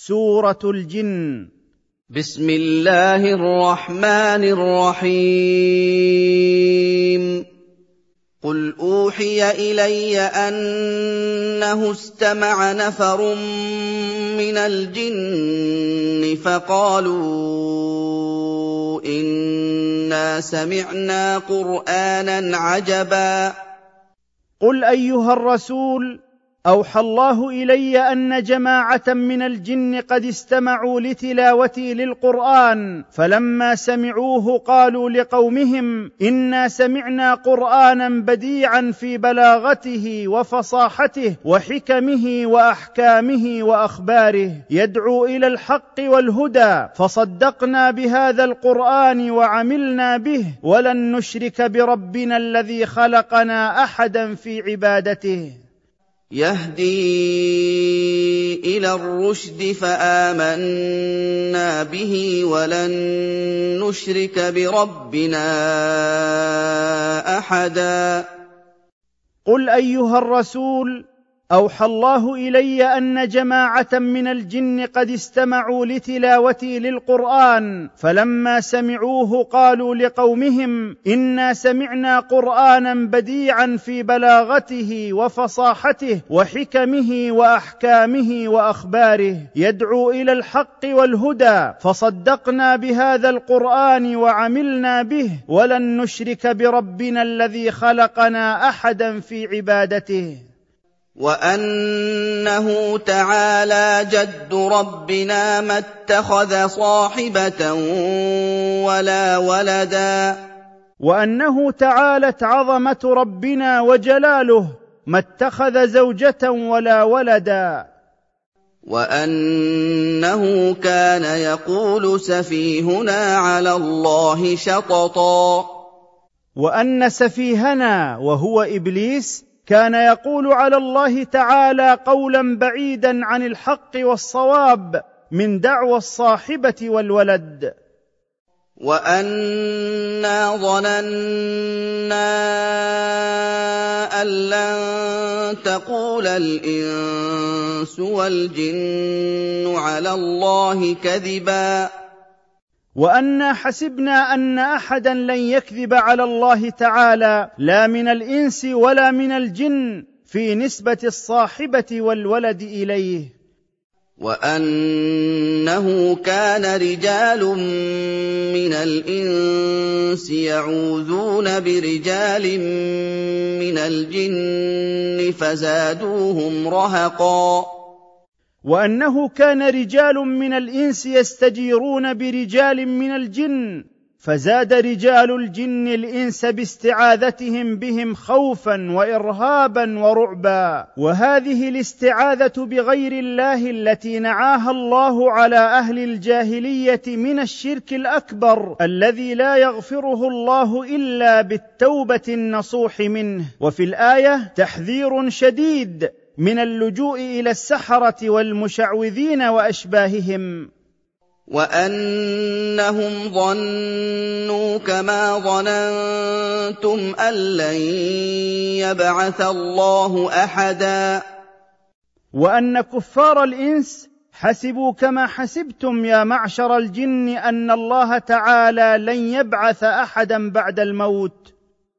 سورة الجن. بسم الله الرحمن الرحيم. قل أوحي إلي أنه استمع نفر من الجن فقالوا إنا سمعنا قرآنا عجبا. قل أيها الرسول، أوحى الله إلي أن جماعة من الجن قد استمعوا لتلاوتي للقرآن، فلما سمعوه قالوا لقومهم إنا سمعنا قرآنا بديعا في بلاغته وفصاحته وحكمه وأحكامه وأخباره، يدعو إلى الحق والهدى، فصدقنا بهذا القرآن وعملنا به، ولن نشرك بربنا الذي خلقنا أحدا في عبادته. يهدي إلى الرشد فآمنا به ولن نشرك بربنا أحدا. قل أيها الرسول، أوحى الله إلي أن جماعة من الجن قد استمعوا لتلاوتي للقرآن، فلما سمعوه قالوا لقومهم إنا سمعنا قرآنا بديعا في بلاغته وفصاحته وحكمه وأحكامه وأخباره، يدعو إلى الحق والهدى، فصدقنا بهذا القرآن وعملنا به، ولن نشرك بربنا الذي خلقنا أحدا في عبادته. وأنه تعالى جد ربنا ما اتخذ صاحبة ولا ولدا. وأنه تعالت عظمة ربنا وجلاله ما اتخذ زوجة ولا ولدا. وأنه كان يقول سفيهنا على الله شططا. وأن سفيهنا وهو إبليس كان يقول على الله تعالى قولا بعيدا عن الحق والصواب من دعوى الصاحبة والولد. وأنا ظننا أن لن تقول الإنس والجن على الله كذبا. وأنا حسبنا أن أحدا لن يكذب على الله تعالى، لا من الإنس ولا من الجن، في نسبة الصاحبة والولد إليه. وأنه كان رجال من الإنس يعوذون برجال من الجن فزادوهم رهقا. وأنه كان رجال من الإنس يستجيرون برجال من الجن، فزاد رجال الجن الإنس باستعاذتهم بهم خوفا وإرهابا ورعبا. وهذه الاستعاذة بغير الله التي نعاها الله على أهل الجاهلية من الشرك الأكبر الذي لا يغفره الله إلا بالتوبة النصوح منه. وفي الآية تحذير شديد من اللجوء إلى السحرة والمشعوذين وأشباههم. وأنهم ظنوا كما ظننتم أن لن يبعث الله أحدا. وأن كفار الإنس حسبوا كما حسبتم يا معشر الجن أن الله تعالى لن يبعث أحدا بعد الموت.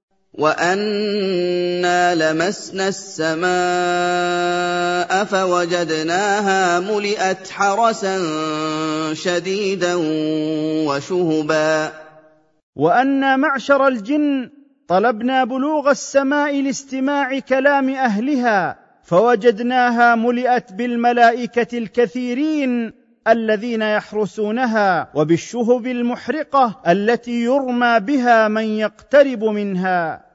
وأنا لمسنا السماء فوجدناها ملئت حرسا شديدا وشهبا. وأنا معشر الجن طلبنا بلوغ السماء لاستماع كلام أهلها، فوجدناها ملئت بالملائكة الكثيرين الذين يحرسونها، وبالشهب المحرقة التي يرمى بها من يقترب منها.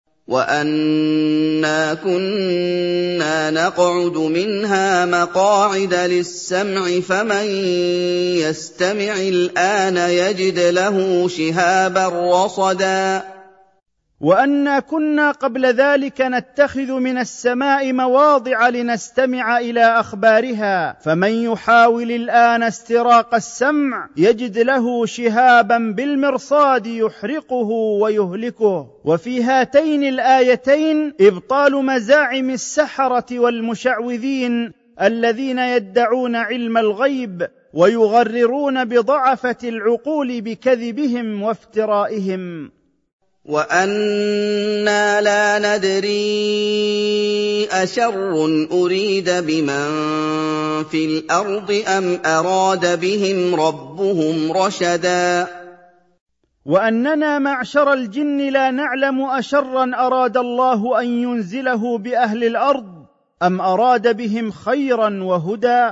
وأنا كنا نقعد منها مقاعد للسمع فمن يستمع الآن يجد له شهابا رصدا. وأنا كنا قبل ذلك نتخذ من السماء مواضع لنستمع إلى أخبارها، فمن يحاول الآن استراق السمع يجد له شهابا بالمرصاد يحرقه ويهلكه. وفي هاتين الآيتين إبطال مزاعم السحرة والمشعوذين الذين يدعون علم الغيب ويغررون بضعفة العقول بكذبهم وافترائهم. وَأَنَّا لَا نَدْرِي أَشَرٌّ أُرِيدَ بِمَن فِي الْأَرْضِ أَمْ أَرَادَ بِهِمْ رَبُّهُمْ رَشَدًا. وأننا معشر الجن لا نعلم أشرا أراد الله أن ينزله بأهل الأرض أم أراد بهم خيرا وهدى.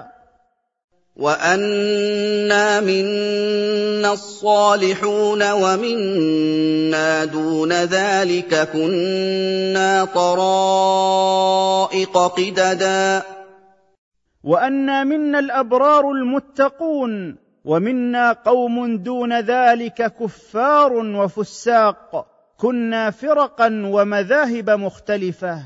وَأَنَّا مِنَّا الصَّالِحُونَ وَمِنَّا دُونَ ذَٰلِكَ كُنَّا طَرَائِقَ قِدَدًا. وأنا منا الأبرار المتقون ومنا قوم دون ذلك كفار وفساق، كنا فرقا ومذاهب مختلفة.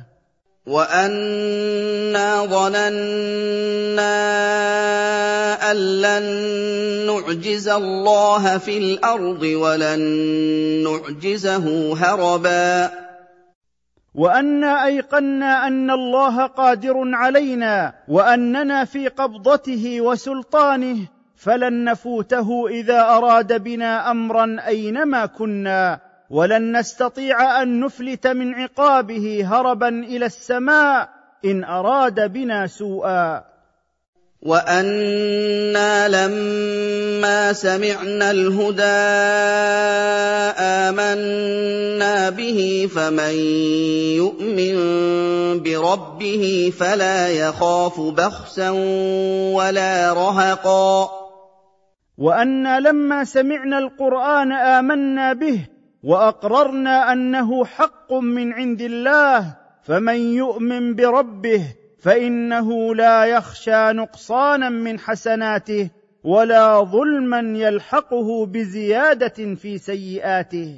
وَأَنَّا ظَنَنَّا أَن لَّن نُّعْجِزَ اللَّهَ فِي الْأَرْضِ وَلَن نُّعْجِزَهُ هَرَبًا. وأنا أيقنا أن الله قادر علينا وأننا في قبضته وسلطانه، فلن نفوته إذا أراد بنا أمرا أينما كنا، ولن نستطيع أن نفلت من عقابه هربا إلى السماء إن أراد بنا سوءا. وَأَنَّا لَمَّا سَمِعْنَا الْهُدَىٰ آمَنَّا بِهِ، فَمَن يُؤْمِن بِرَبِّهِ فَلَا يَخَافُ بَخْسًا وَلَا رَهَقًا. وأنا لما سمعنا القرآن آمنا به وأقررنا أنه حق من عند الله، فمن يؤمن بربه فإنه لا يخشى نقصانا من حسناته ولا ظلما يلحقه بزيادة في سيئاته.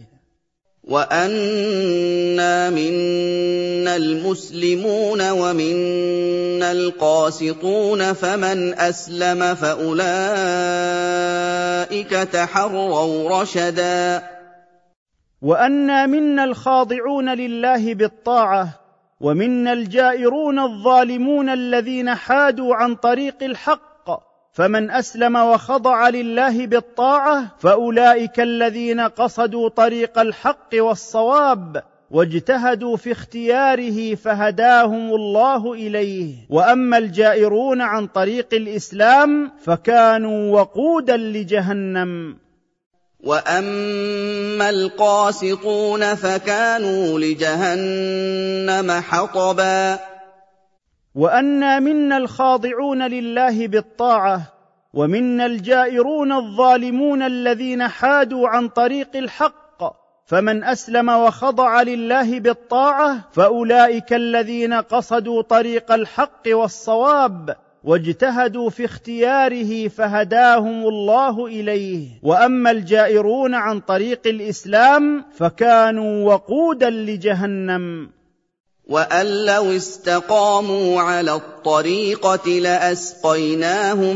وَأَنَّا مِنَّا الْمُسْلِمُونَ وَمِنَّا الْقَاسِطُونَ، فَمَنْ أَسْلَمَ فَأُولَٰئِكَ تَحَرَّوْا رَشَدًا. وأنا منا الخاضعون لله بالطاعة ومنا الجائرون الظالمون الذين حادوا عن طريق الحق، فمن أسلم وخضع لله بالطاعة فأولئك الذين قصدوا طريق الحق والصواب واجتهدوا في اختياره فهداهم الله إليه. وأما الجائرون عن طريق الإسلام فكانوا وقودا لجهنم. وَأَمَّا الْقَاسِطُونَ فَكَانُوا لِجَهَنَّمَ حَطَبًا. وأنا منا الخاضعون لله بالطاعة ومنا الجائرون الظالمون الذين حادوا عن طريق الحق، فمن أسلم وخضع لله بالطاعة فأولئك الذين قصدوا طريق الحق والصواب واجتهدوا في اختياره فهداهم الله إليه. وأما الجائرون عن طريق الإسلام فكانوا وقودا لجهنم. وَأَن لَّوْ اسْتَقَامُوا عَلَى الطَّرِيقَةِ لَأَسْقَيْنَاهُم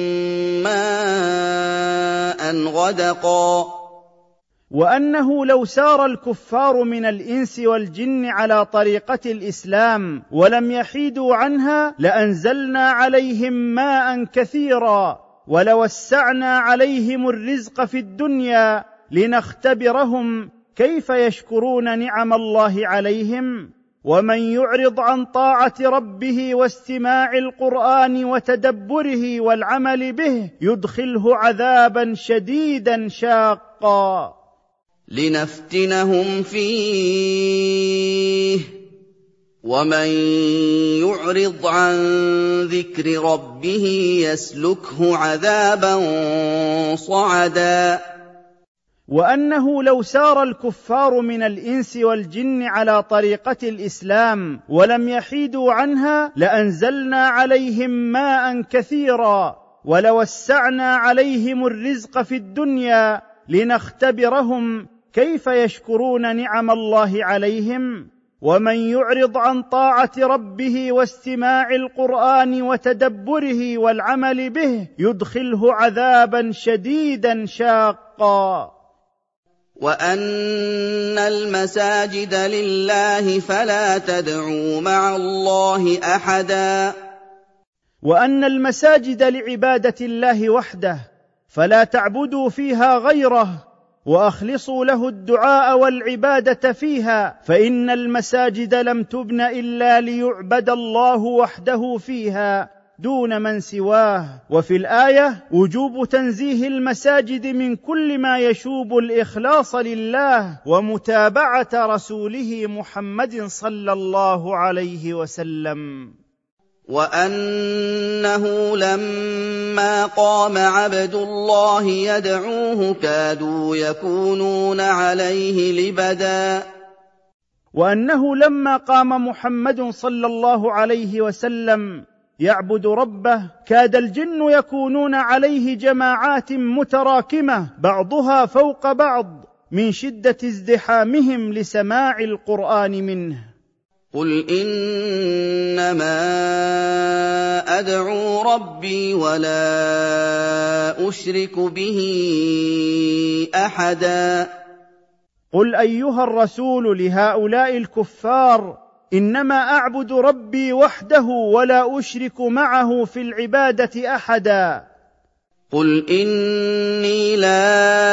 مَّاءً غَدَقًا. وأنه لو سار الكفار من الإنس والجن على طريقة الإسلام ولم يحيدوا عنها لأنزلنا عليهم ماء كثيرا ولوسعنا عليهم الرزق في الدنيا لنختبرهم كيف يشكرون نعم الله عليهم. ومن يعرض عن طاعة ربه واستماع القرآن وتدبره والعمل به يدخله عذابا شديدا شاقا. لِنَفْتِنَهُمْ فِيهِ ۚ وَمَن يُعْرِضْ عَن ذِكْرِ رَبِّهِ يَسْلُكْهُ عَذَابًا صَعَدًا. وأنه لو سار الكفار من الإنس والجن على طريقة الإسلام ولم يحيدوا عنها لأنزلنا عليهم ماء كثيرا ولوسعنا عليهم الرزق في الدنيا لنختبرهم كيف يشكرون نعم الله عليهم. ومن يعرض عن طاعة ربه واستماع القرآن وتدبره والعمل به يدخله عذابا شديدا شاقا. وَأَنَّ الْمَسَاجِدَ لِلَّهِ فَلَا تَدْعُوا مَعَ اللَّهِ أَحَدًا. وأن المساجد لعبادة الله وحده، فلا تعبدوا فيها غيره، وأخلصوا له الدعاء والعبادة فيها، فإن المساجد لم تبن إلا ليعبد الله وحده فيها دون من سواه. وفي الآية وجوب تنزيه المساجد من كل ما يشوب الإخلاص لله ومتابعة رسوله محمد صلى الله عليه وسلم. وأنه لما قام عبد الله يدعوه كادوا يكونون عليه لبدا. وأنه لما قام محمد صلى الله عليه وسلم يعبد ربه كاد الجن يكونون عليه جماعات متراكمة بعضها فوق بعض من شدة ازدحامهم لسماع القرآن منه. قل إنما أدعو ربي ولا أشرك به أحدا. قل أيها الرسول لهؤلاء الكفار: إنما أعبد ربي وحده ولا أشرك معه في العبادة أحدا. قل إني لا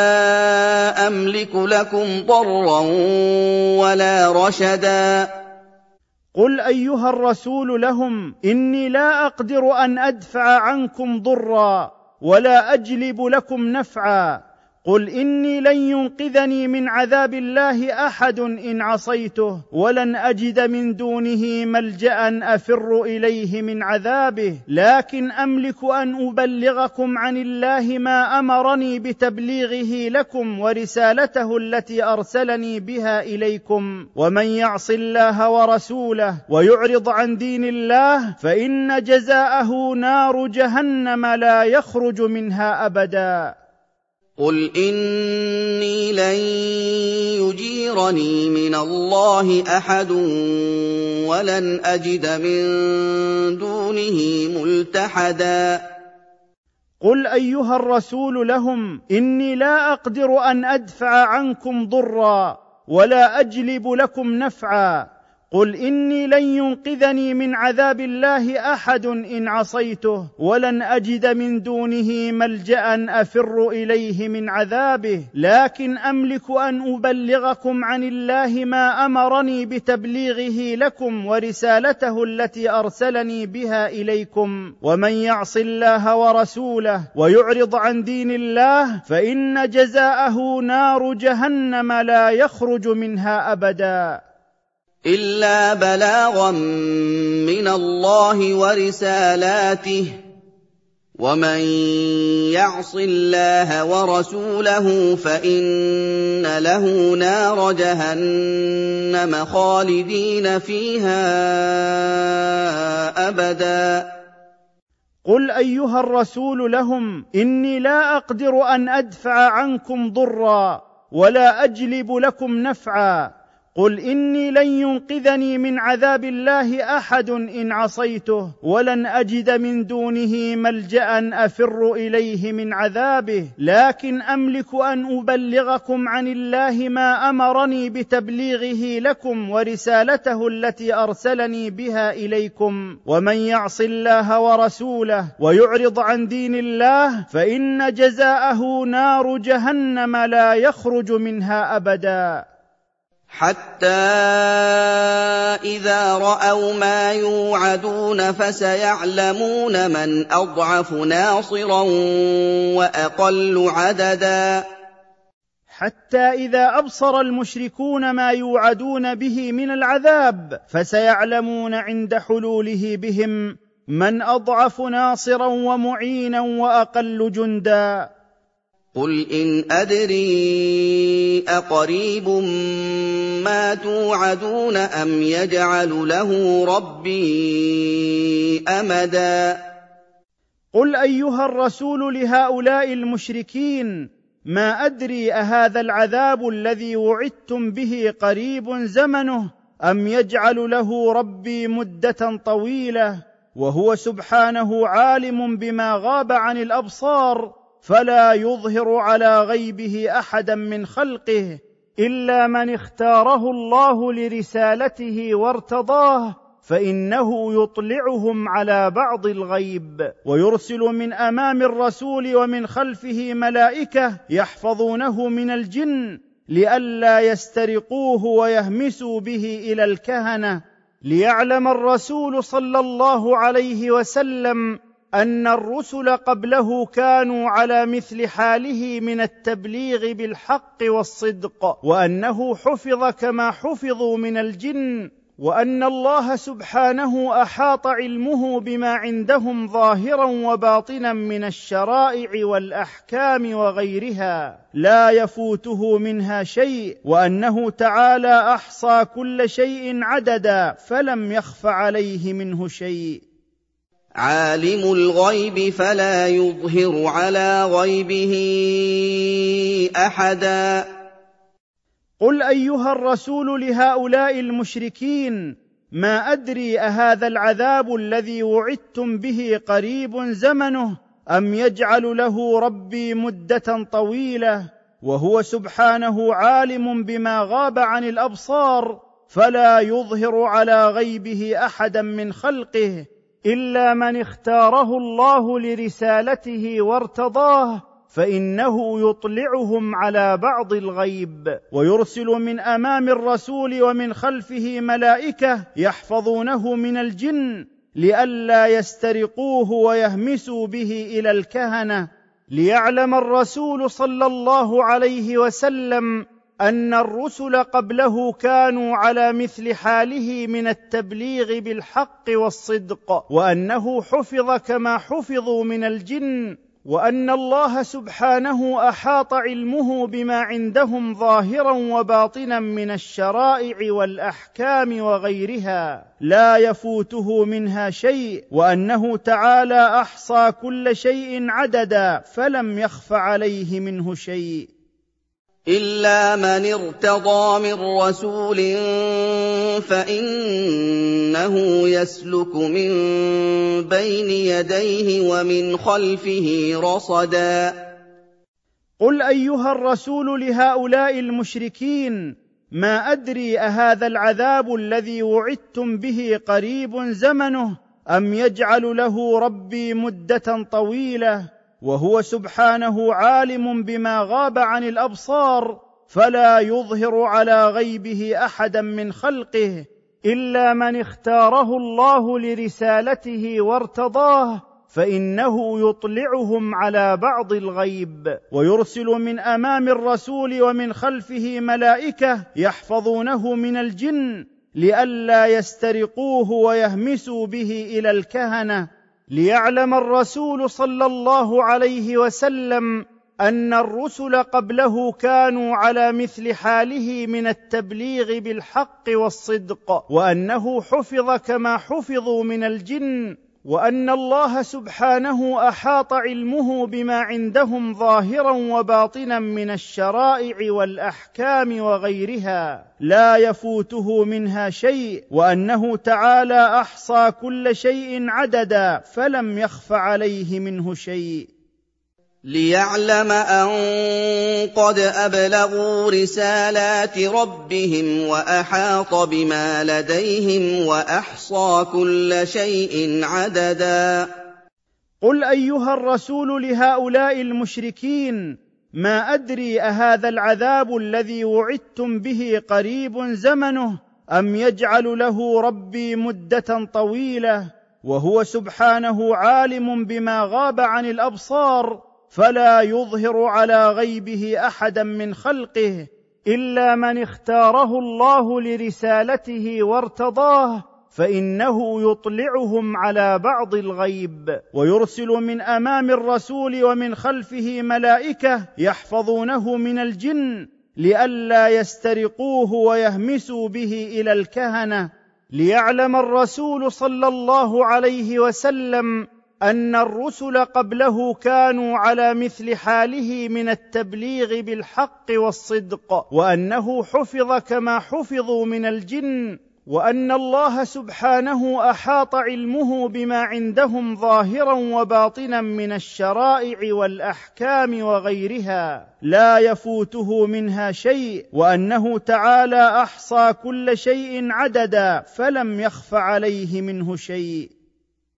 أملك لكم ضرا ولا رشدا. قل أيها الرسول لهم: إني لا أقدر أن أدفع عنكم ضرا ولا أجلب لكم نفعا. قل إني لن ينقذني من عذاب الله أحد إن عصيته، ولن أجد من دونه ملجأ أفر إليه من عذابه، لكن أملك أن أبلغكم عن الله ما أمرني بتبليغه لكم ورسالته التي أرسلني بها إليكم. ومن يعص الله ورسوله ويعرض عن دين الله فإن جزاءه نار جهنم لا يخرج منها أبدا. قل إني لن يجيرني من الله أحد ولن أجد من دونه ملتحدا. قل أيها الرسول لهم: إني لا أقدر أن أدفع عنكم ضرا ولا أجلب لكم نفعا. قل إني لن ينقذني من عذاب الله أحد إن عصيته، ولن أجد من دونه ملجأ أفر إليه من عذابه، لكن أملك أن أبلغكم عن الله ما أمرني بتبليغه لكم ورسالته التي أرسلني بها إليكم. ومن يعص الله ورسوله ويعرض عن دين الله فإن جزاءه نار جهنم لا يخرج منها أبدا. إلا بلاغا من الله ورسالاته، ومن يعص الله ورسوله فإن له نار جهنم خالدين فيها أبدا. قل أيها الرسول لهم: إني لا أقدر أن أدفع عنكم ضرا ولا أجلب لكم نفعا. قل إني لن ينقذني من عذاب الله أحد إن عصيته، ولن أجد من دونه ملجأ أفر إليه من عذابه، لكن أملك أن أبلغكم عن الله ما أمرني بتبليغه لكم ورسالته التي أرسلني بها إليكم. ومن يعص الله ورسوله ويعرض عن دين الله فإن جزاءه نار جهنم لا يخرج منها أبدا. حتى إذا رأوا ما يوعدون فسيعلمون من أضعف ناصرا وأقل عددا. حتى إذا أبصر المشركون ما يوعدون به من العذاب فسيعلمون عند حلوله بهم من أضعف ناصرا ومعينا وأقل جندا. قل إن أدري أقريب ما توعدون أم يجعل له ربي أمدا. قل أيها الرسول لهؤلاء المشركين: ما أدري أهذا العذاب الذي وعدتم به قريب زمنه أم يجعل له ربي مدة طويلة، وهو سبحانه عالم بما غاب عن الأبصار فلا يظهر على غيبه أحدا من خلقه إلا من اختاره الله لرسالته وارتضاه، فإنه يطلعهم على بعض الغيب، ويرسل من أمام الرسول ومن خلفه ملائكة يحفظونه من الجن لئلا يسترقوه ويهمسوا به إلى الكهنة، ليعلم الرسول صلى الله عليه وسلم أن الرسل قبله كانوا على مثل حاله من التبليغ بالحق والصدق، وأنه حفظ كما حفظوا من الجن، وأن الله سبحانه أحاط علمه بما عندهم ظاهرا وباطنا من الشرائع والأحكام وغيرها لا يفوته منها شيء، وأنه تعالى أحصى كل شيء عددا فلم يخف عليه منه شيء. عالم الغيب فلا يظهر على غيبه أحدا. قل أيها الرسول لهؤلاء المشركين: ما أدري أهذا العذاب الذي وعدتم به قريب زمنه أم يجعل له ربي مدة طويلة، وهو سبحانه عالم بما غاب عن الأبصار، فلا يظهر على غيبه أحدا من خلقه إلا من اختاره الله لرسالته وارتضاه، فإنه يطلعهم على بعض الغيب، ويرسل من أمام الرسول ومن خلفه ملائكة يحفظونه من الجن لئلا يسترقوه ويهمسوا به إلى الكهنة، ليعلم الرسول صلى الله عليه وسلم أن الرسل قبله كانوا على مثل حاله من التبليغ بالحق والصدق، وأنه حفظ كما حفظوا من الجن، وأن الله سبحانه أحاط علمه بما عندهم ظاهرا وباطنا من الشرائع والأحكام وغيرها لا يفوته منها شيء، وأنه تعالى أحصى كل شيء عددا فلم يخف عليه منه شيء. إلا من ارتضى من رسول فإنه يسلك من بين يديه ومن خلفه رصدا. قل أيها الرسول لهؤلاء المشركين: ما أدري أهذا العذاب الذي وعدتم به قريب زمنه أم يجعل له ربي مدة طويلة، وهو سبحانه عالم بما غاب عن الأبصار، فلا يظهر على غيبه أحدا من خلقه إلا من اختاره الله لرسالته وارتضاه، فإنه يطلعهم على بعض الغيب، ويرسل من أمام الرسول ومن خلفه ملائكة يحفظونه من الجن لئلا يسترقوه ويهمسوا به إلى الكهنة، ليعلم الرسول صلى الله عليه وسلم أن الرسل قبله كانوا على مثل حاله من التبليغ بالحق والصدق، وأنه حفظ كما حفظوا من الجن، وأن الله سبحانه أحاط علمه بما عندهم ظاهرا وباطنا من الشرائع والأحكام وغيرها لا يفوته منها شيء، وأنه تعالى أحصى كل شيء عددا فلم يخف عليه منه شيء. ليعلم أن قد أبلغوا رسالات ربهم وأحاط بما لديهم وأحصى كل شيء عددا. قل أيها الرسول لهؤلاء المشركين: ما أدري أهذا العذاب الذي وعدتم به قريب زمنه أم يجعل له ربي مدة طويلة، وهو سبحانه عالم بما غاب عن الأبصار، فلا يظهر على غيبه أحدا من خلقه إلا من اختاره الله لرسالته وارتضاه، فإنه يطلعهم على بعض الغيب، ويرسل من أمام الرسول ومن خلفه ملائكة يحفظونه من الجن لئلا يسترقوه ويهمسوا به إلى الكهنة، ليعلم الرسول صلى الله عليه وسلم أن الرسل قبله كانوا على مثل حاله من التبليغ بالحق والصدق، وأنه حفظ كما حفظوا من الجن، وأن الله سبحانه أحاط علمه بما عندهم ظاهرا وباطنا من الشرائع والأحكام وغيرها لا يفوته منها شيء، وأنه تعالى أحصى كل شيء عددا فلم يخف عليه منه شيء.